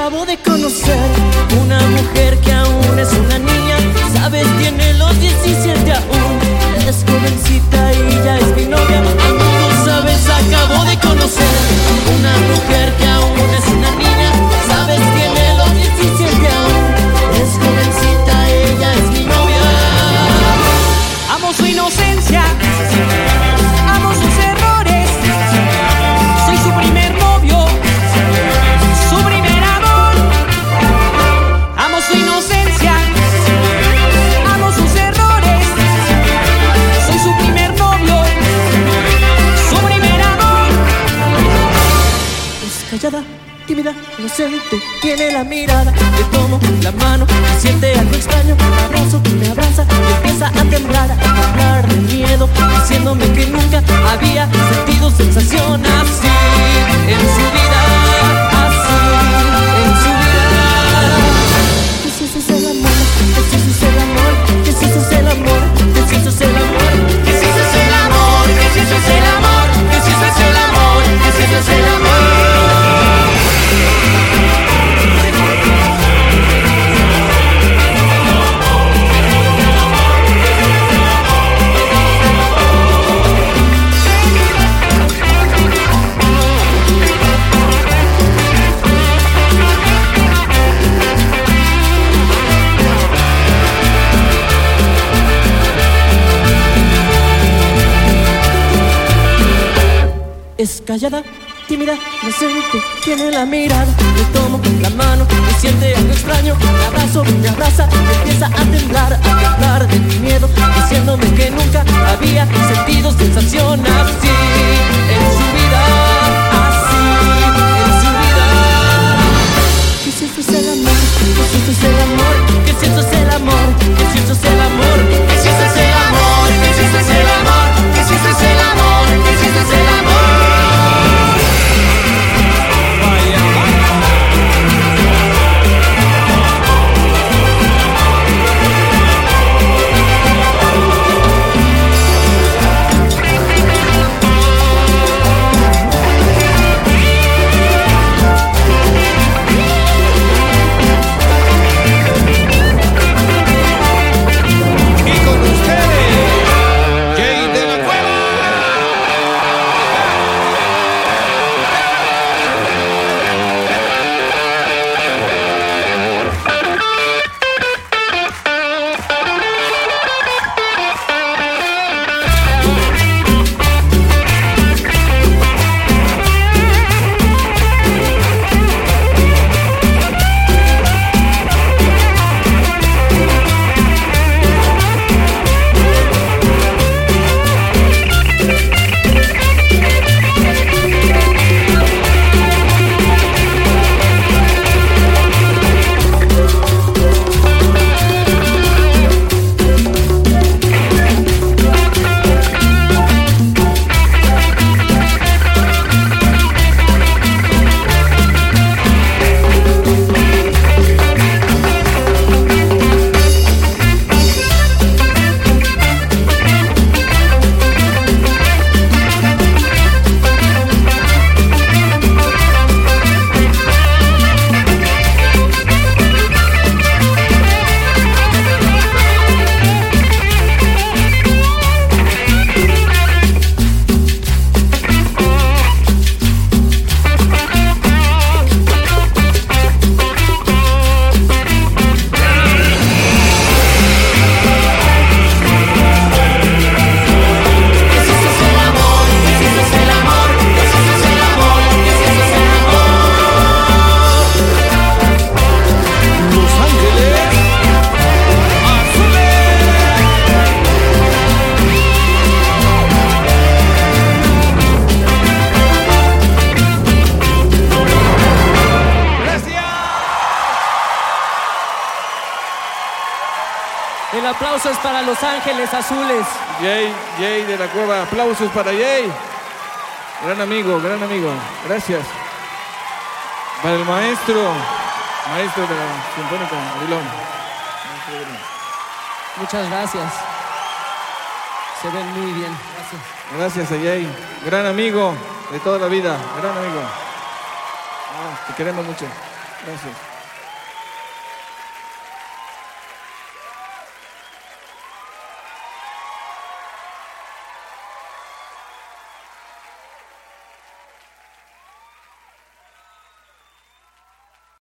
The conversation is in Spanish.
acabo de conocer una mujer que aún es una niña. Sabes, tiene los 17 aún. Es jovencita y ya es mi novia. Tú sabes, acabo de conocer una mujer que aún es una niña. Sabes, tiene los 17 aún. Es jovencita, ella es mi novia. Amo su inocencia, amo sus errores. Soy su primer novio, su primer amor. Amo su inocencia, amo sus errores. Soy su primer novio, su primer amor. Es callada, tímida, inocente, tiene la mirada. Le tomo la mano y siente algo extraño. Me abrazo, me abraza y empieza a temblar de miedo, diciéndome que nunca había sentido sensación así en su vida, así en su vida. Que si eso es el amor, que si eso es el amor, que si eso es el amor, que si eso es el amor, que si eso es el amor, que si eso es el amor, que si eso es el amor, que si eso es el amor. Es callada, tímida, inocente, tiene la mirada. Le tomo la mano y siente algo extraño. Me abrazo, me abraza y empieza a temblar de mi miedo, diciéndome que nunca había sentido sensación así en su vida, así en su vida. Que si eso es el amor, que si eso es el amor, que si eso es el amor, que si eso es el amor, que si eso es el amor, que si eso es el amor, que si eso es el amor, que si eso es el amor. El aplauso es para Los Ángeles Azules. Jay de la Cueva, aplausos para Jay. Gran amigo, gracias. Para el maestro de la Sinfónica Avilón. Muchas gracias. Se ven muy bien. Gracias. Gracias a Jay, gran amigo de toda la vida, gran amigo. Te queremos mucho. Gracias.